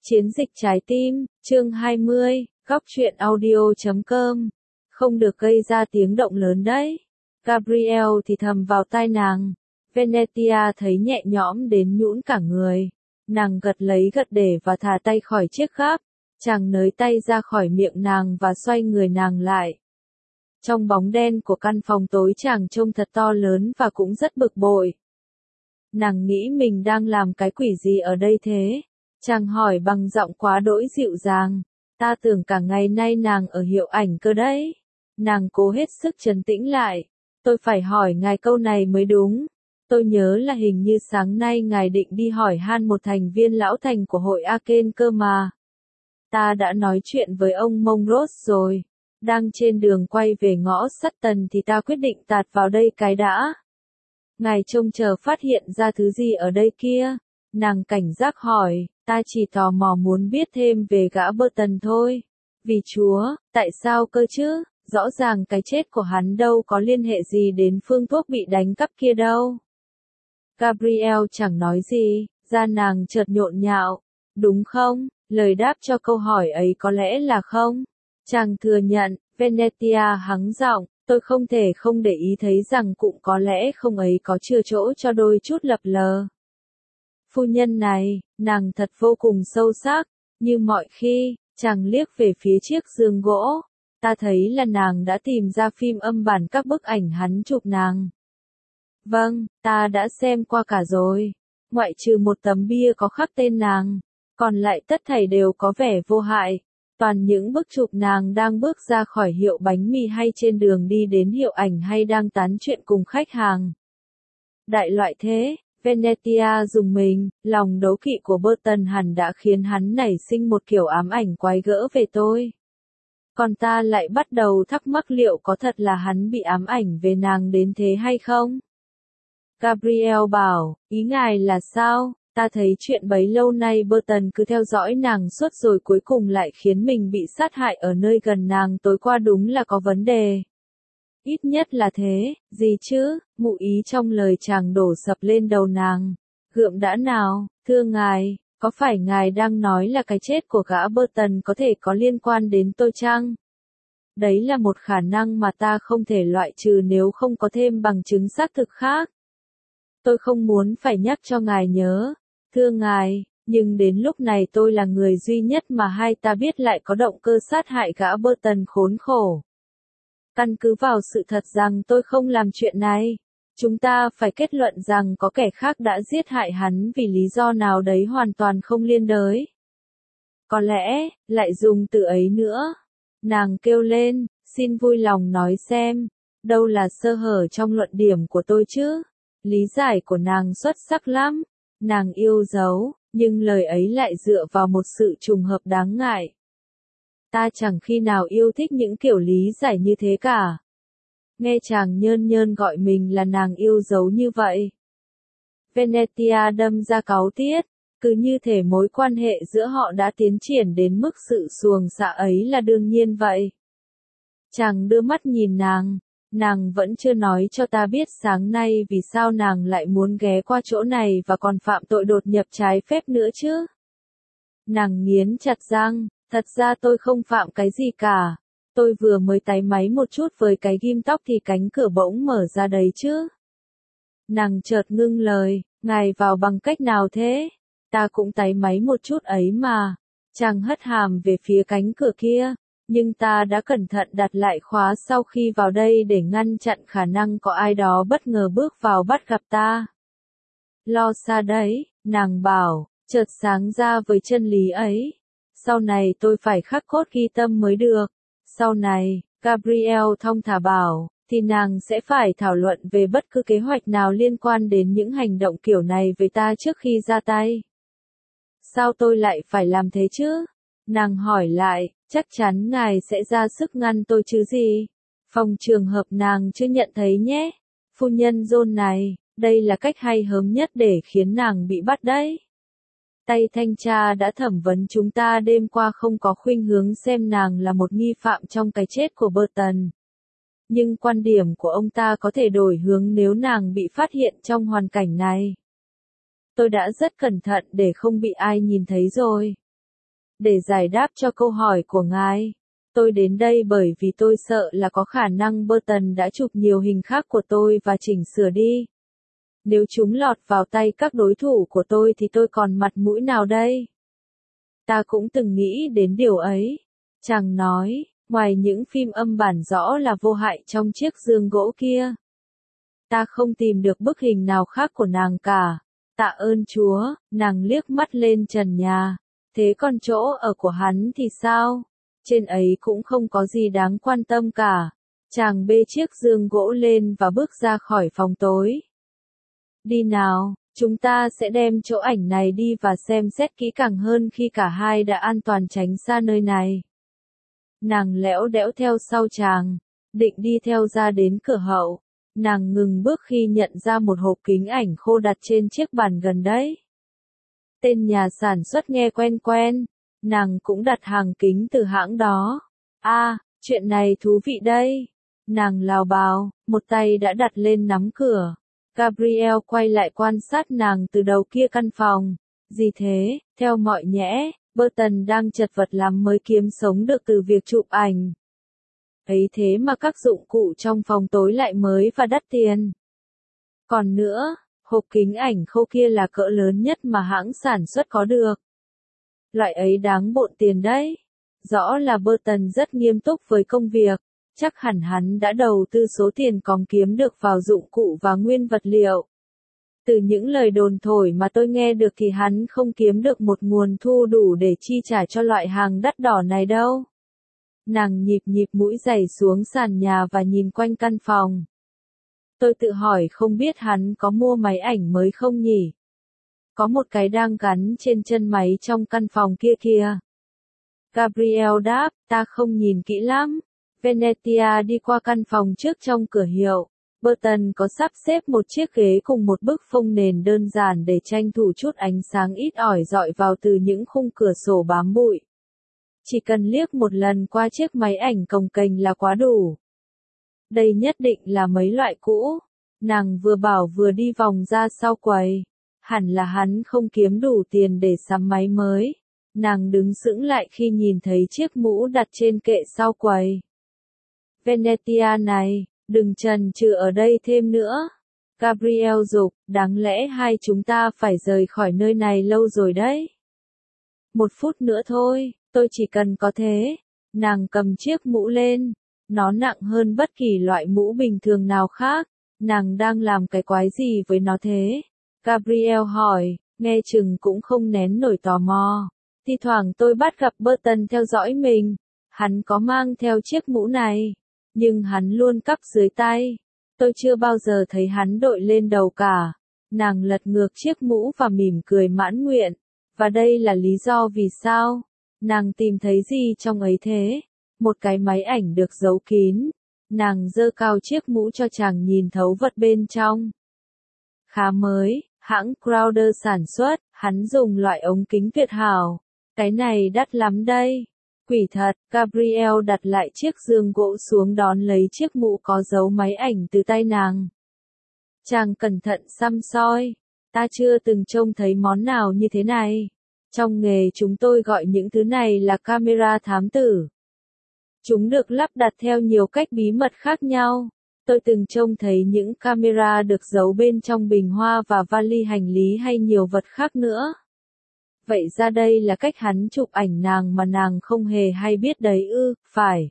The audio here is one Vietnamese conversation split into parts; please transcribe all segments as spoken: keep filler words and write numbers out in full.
Chiến dịch trái tim, chương hai mươi, góc truyện audio chấm com. Không được gây ra tiếng động lớn đấy. Gabriel thì thầm vào tai nàng. Venetia thấy nhẹ nhõm đến nhũn cả người. Nàng gật lấy gật để và thả tay khỏi chiếc gáp. Chàng nới tay ra khỏi miệng nàng và xoay người nàng lại. Trong bóng đen của căn phòng tối chàng trông thật to lớn và cũng rất bực bội. Nàng nghĩ mình đang làm cái quỷ gì ở đây thế? Chàng hỏi bằng giọng quá đỗi dịu dàng. Ta tưởng cả ngày nay nàng ở hiệu ảnh cơ đấy. Nàng cố hết sức trấn tĩnh lại. Tôi phải hỏi ngài câu này mới đúng. Tôi nhớ là hình như sáng nay ngài định đi hỏi han một thành viên lão thành của hội Aken cơ mà. Ta đã nói chuyện với ông Monrose rồi. Đang trên đường quay về ngõ Sutton thì ta quyết định tạt vào đây cái đã. Ngài trông chờ phát hiện ra thứ gì ở đây kia? Nàng cảnh giác hỏi, ta chỉ tò mò muốn biết thêm về gã Burton thôi. Vì Chúa, tại sao cơ chứ? Rõ ràng cái chết của hắn đâu có liên hệ gì đến phương thuốc bị đánh cắp kia đâu. Gabriel chẳng nói gì, da nàng chợt nhộn nhạo. Đúng không? Lời đáp cho câu hỏi ấy có lẽ là không. Chàng thừa nhận, Venetia hắng giọng, tôi không thể không để ý thấy rằng cũng có lẽ không ấy có chừa chỗ cho đôi chút lập lờ. Phu nhân này, nàng thật vô cùng sâu sắc, như mọi khi, chàng liếc về phía chiếc giường gỗ. Ta thấy là nàng đã tìm ra phim âm bản các bức ảnh hắn chụp nàng. Vâng, ta đã xem qua cả rồi. Ngoại trừ một tấm bia có khắc tên nàng, còn lại tất thảy đều có vẻ vô hại. Toàn những bức chụp nàng đang bước ra khỏi hiệu bánh mì hay trên đường đi đến hiệu ảnh hay đang tán chuyện cùng khách hàng. Đại loại thế. Venetia dùng mình, lòng đố kỵ của Burton hẳn đã khiến hắn nảy sinh một kiểu ám ảnh quái gở về tôi. Còn ta lại bắt đầu thắc mắc liệu có thật là hắn bị ám ảnh về nàng đến thế hay không? Gabriel bảo, ý ngài là sao? Ta thấy chuyện bấy lâu nay Burton cứ theo dõi nàng suốt rồi cuối cùng lại khiến mình bị sát hại ở nơi gần nàng tối qua đúng là có vấn đề. Ít nhất là thế, gì chứ, ngụ ý trong lời chàng đổ sập lên đầu nàng. Gượng đã nào, thưa ngài, có phải ngài đang nói là cái chết của gã Burton có thể có liên quan đến tôi chăng? Đấy là một khả năng mà ta không thể loại trừ nếu không có thêm bằng chứng xác thực khác. Tôi không muốn phải nhắc cho ngài nhớ, thưa ngài, nhưng đến lúc này tôi là người duy nhất mà hai ta biết lại có động cơ sát hại gã Burton khốn khổ. Căn cứ vào sự thật rằng tôi không làm chuyện này, chúng ta phải kết luận rằng có kẻ khác đã giết hại hắn vì lý do nào đấy hoàn toàn không liên đới. Có lẽ, lại dùng từ ấy nữa. Nàng kêu lên, xin vui lòng nói xem, đâu là sơ hở trong luận điểm của tôi chứ? Lý giải của nàng xuất sắc lắm, nàng yêu dấu, nhưng lời ấy lại dựa vào một sự trùng hợp đáng ngại. Ta chẳng khi nào yêu thích những kiểu lý giải như thế cả. Nghe chàng nhơn nhơn gọi mình là nàng yêu dấu như vậy. Venetia đâm ra cáu tiết, cứ như thể mối quan hệ giữa họ đã tiến triển đến mức sự xuồng xạ ấy là đương nhiên vậy. Chàng đưa mắt nhìn nàng, nàng vẫn chưa nói cho ta biết sáng nay vì sao nàng lại muốn ghé qua chỗ này và còn phạm tội đột nhập trái phép nữa chứ. Nàng nghiến chặt răng. Thật ra tôi không phạm cái gì cả. Tôi vừa mới táy máy một chút với cái ghim tóc thì cánh cửa bỗng mở ra đấy chứ. Nàng chợt ngưng lời, ngài vào bằng cách nào thế? Ta cũng táy máy một chút ấy mà. Chàng hất hàm về phía cánh cửa kia, nhưng ta đã cẩn thận đặt lại khóa sau khi vào đây để ngăn chặn khả năng có ai đó bất ngờ bước vào bắt gặp ta. Lo xa đấy, nàng bảo, chợt sáng ra với chân lý ấy. Sau này tôi phải khắc cốt ghi tâm mới được. Sau này, Gabriel thong thả bảo, thì nàng sẽ phải thảo luận về bất cứ kế hoạch nào liên quan đến những hành động kiểu này với ta trước khi ra tay. Sao tôi lại phải làm thế chứ? Nàng hỏi lại, chắc chắn ngài sẽ ra sức ngăn tôi chứ gì? Phòng trường hợp nàng chưa nhận thấy nhé. Phu nhân John này, đây là cách hay hớm nhất để khiến nàng bị bắt đấy. Tay thanh tra đã thẩm vấn chúng ta đêm qua không có khuynh hướng xem nàng là một nghi phạm trong cái chết của Burton. Nhưng quan điểm của ông ta có thể đổi hướng nếu nàng bị phát hiện trong hoàn cảnh này. Tôi đã rất cẩn thận để không bị ai nhìn thấy rồi. Để giải đáp cho câu hỏi của ngài, tôi đến đây bởi vì tôi sợ là có khả năng Burton đã chụp nhiều hình khác của tôi và chỉnh sửa đi. Nếu chúng lọt vào tay các đối thủ của tôi thì tôi còn mặt mũi nào đây? Ta cũng từng nghĩ đến điều ấy. Chàng nói, ngoài những phim âm bản rõ là vô hại trong chiếc giường gỗ kia. Ta không tìm được bức hình nào khác của nàng cả. Tạ ơn Chúa, nàng liếc mắt lên trần nhà. Thế còn chỗ ở của hắn thì sao? Trên ấy cũng không có gì đáng quan tâm cả. Chàng bê chiếc giường gỗ lên và bước ra khỏi phòng tối. Đi nào, chúng ta sẽ đem chỗ ảnh này đi và xem xét kỹ càng hơn khi cả hai đã an toàn tránh xa nơi này. Nàng lẽo đẽo theo sau chàng, định đi theo ra đến cửa hậu. Nàng ngừng bước khi nhận ra một hộp kính ảnh khô đặt trên chiếc bàn gần đấy. Tên nhà sản xuất nghe quen quen, nàng cũng đặt hàng kính từ hãng đó. À, chuyện này thú vị đây. Nàng lào bào, một tay đã đặt lên nắm cửa. Gabriel quay lại quan sát nàng từ đầu kia căn phòng. Gì thế, theo mọi nhẽ, Burton đang chật vật lắm mới kiếm sống được từ việc chụp ảnh. Ấy thế mà các dụng cụ trong phòng tối lại mới và đắt tiền. Còn nữa, hộp kính ảnh khô kia là cỡ lớn nhất mà hãng sản xuất có được. Loại ấy đáng bộn tiền đấy. Rõ là Burton rất nghiêm túc với công việc. Chắc hẳn hắn đã đầu tư số tiền còn kiếm được vào dụng cụ và nguyên vật liệu. Từ những lời đồn thổi mà tôi nghe được thì hắn không kiếm được một nguồn thu đủ để chi trả cho loại hàng đắt đỏ này đâu. Nàng nhịp nhịp mũi giày xuống sàn nhà và nhìn quanh căn phòng. Tôi tự hỏi không biết hắn có mua máy ảnh mới không nhỉ? Có một cái đang gắn trên chân máy trong căn phòng kia kìa. Gabriel đáp, ta không nhìn kỹ lắm. Venetia đi qua căn phòng trước trong cửa hiệu. Burton có sắp xếp một chiếc ghế cùng một bức phông nền đơn giản để tranh thủ chút ánh sáng ít ỏi dọi vào từ những khung cửa sổ bám bụi. Chỉ cần liếc một lần qua chiếc máy ảnh cồng kềnh là quá đủ. Đây nhất định là mấy loại cũ. Nàng vừa bảo vừa đi vòng ra sau quầy. Hẳn là hắn không kiếm đủ tiền để sắm máy mới. Nàng đứng sững lại khi nhìn thấy chiếc mũ đặt trên kệ sau quầy. Venetia này, đừng chần chừ ở đây thêm nữa. Gabriel dục, đáng lẽ hai chúng ta phải rời khỏi nơi này lâu rồi đấy. Một phút nữa thôi, tôi chỉ cần có thế. Nàng cầm chiếc mũ lên. Nó nặng hơn bất kỳ loại mũ bình thường nào khác. Nàng đang làm cái quái gì với nó thế? Gabriel hỏi, nghe chừng cũng không nén nổi tò mò. Thi thoảng tôi bắt gặp Burton theo dõi mình. Hắn có mang theo chiếc mũ này. Nhưng hắn luôn cắp dưới tay. Tôi chưa bao giờ thấy hắn đội lên đầu cả. Nàng lật ngược chiếc mũ và mỉm cười mãn nguyện. Và đây là lý do vì sao. Nàng tìm thấy gì trong ấy thế? Một cái máy ảnh được giấu kín. Nàng giơ cao chiếc mũ cho chàng nhìn thấu vật bên trong. Khá mới, hãng Crowder sản xuất, hắn dùng loại ống kính tuyệt hảo. Cái này đắt lắm đây. Quỷ thật, Gabriel đặt lại chiếc giường gỗ xuống đón lấy chiếc mũ có dấu máy ảnh từ tay nàng. Chàng cẩn thận săm soi. Ta chưa từng trông thấy món nào như thế này. Trong nghề chúng tôi gọi những thứ này là camera thám tử. Chúng được lắp đặt theo nhiều cách bí mật khác nhau. Tôi từng trông thấy những camera được giấu bên trong bình hoa và vali hành lý hay nhiều vật khác nữa. Vậy ra đây là cách hắn chụp ảnh nàng mà nàng không hề hay biết đấy ư, phải.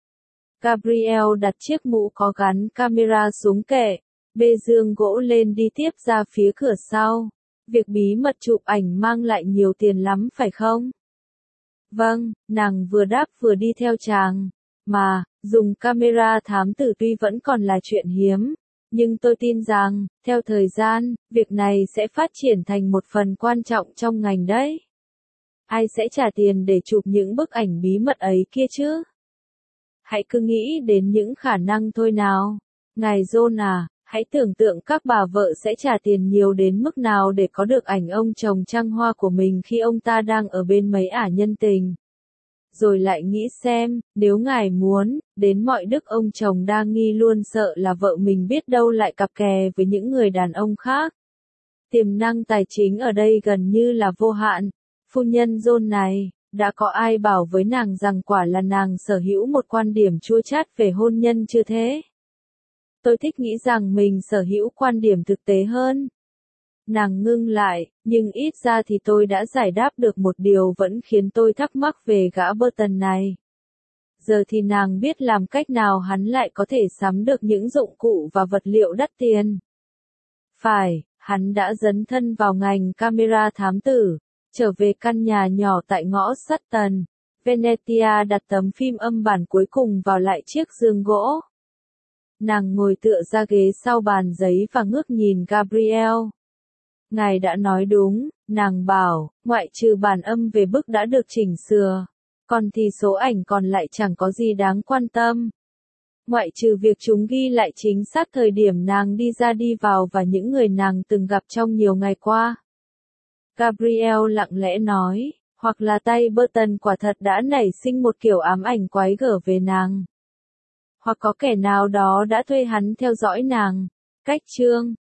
Gabriel đặt chiếc mũ có gắn camera xuống kệ, bê giường gỗ lên đi tiếp ra phía cửa sau. Việc bí mật chụp ảnh mang lại nhiều tiền lắm phải không? Vâng, nàng vừa đáp vừa đi theo chàng. Mà, dùng camera thám tử tuy vẫn còn là chuyện hiếm. Nhưng tôi tin rằng, theo thời gian, việc này sẽ phát triển thành một phần quan trọng trong ngành đấy. Ai sẽ trả tiền để chụp những bức ảnh bí mật ấy kia chứ? Hãy cứ nghĩ đến những khả năng thôi nào. Ngài John à, hãy tưởng tượng các bà vợ sẽ trả tiền nhiều đến mức nào để có được ảnh ông chồng trăng hoa của mình khi ông ta đang ở bên mấy ả nhân tình. Rồi lại nghĩ xem, nếu ngài muốn, đến mọi đức ông chồng đa nghi luôn sợ là vợ mình biết đâu lại cặp kè với những người đàn ông khác. Tiềm năng tài chính ở đây gần như là vô hạn. Phu nhân John này, Đã có ai bảo với nàng rằng quả là nàng sở hữu một quan điểm chua chát về hôn nhân chưa thế? Tôi thích nghĩ rằng mình sở hữu quan điểm thực tế hơn. Nàng ngưng lại, nhưng ít ra thì tôi đã giải đáp được một điều vẫn khiến tôi thắc mắc về gã Burton này. Giờ thì nàng biết làm cách nào hắn lại có thể sắm được những dụng cụ và vật liệu đắt tiền. Phải, hắn đã dấn thân vào ngành camera thám tử, trở về căn nhà nhỏ tại ngõ Sutton, Venetia, đặt tấm phim âm bản cuối cùng vào lại chiếc giường gỗ. Nàng ngồi tựa ra ghế sau bàn giấy và ngước nhìn Gabriel. Ngài đã nói đúng, nàng bảo, ngoại trừ bản âm về bức đã được chỉnh sửa, còn thì số ảnh còn lại chẳng có gì đáng quan tâm. Ngoại trừ việc chúng ghi lại chính xác thời điểm nàng đi ra đi vào và những người nàng từng gặp trong nhiều ngày qua. Gabriel lặng lẽ nói, hoặc là tay Burton quả thật đã nảy sinh một kiểu ám ảnh quái gở về nàng. Hoặc có kẻ nào đó đã thuê hắn theo dõi nàng. Cách chương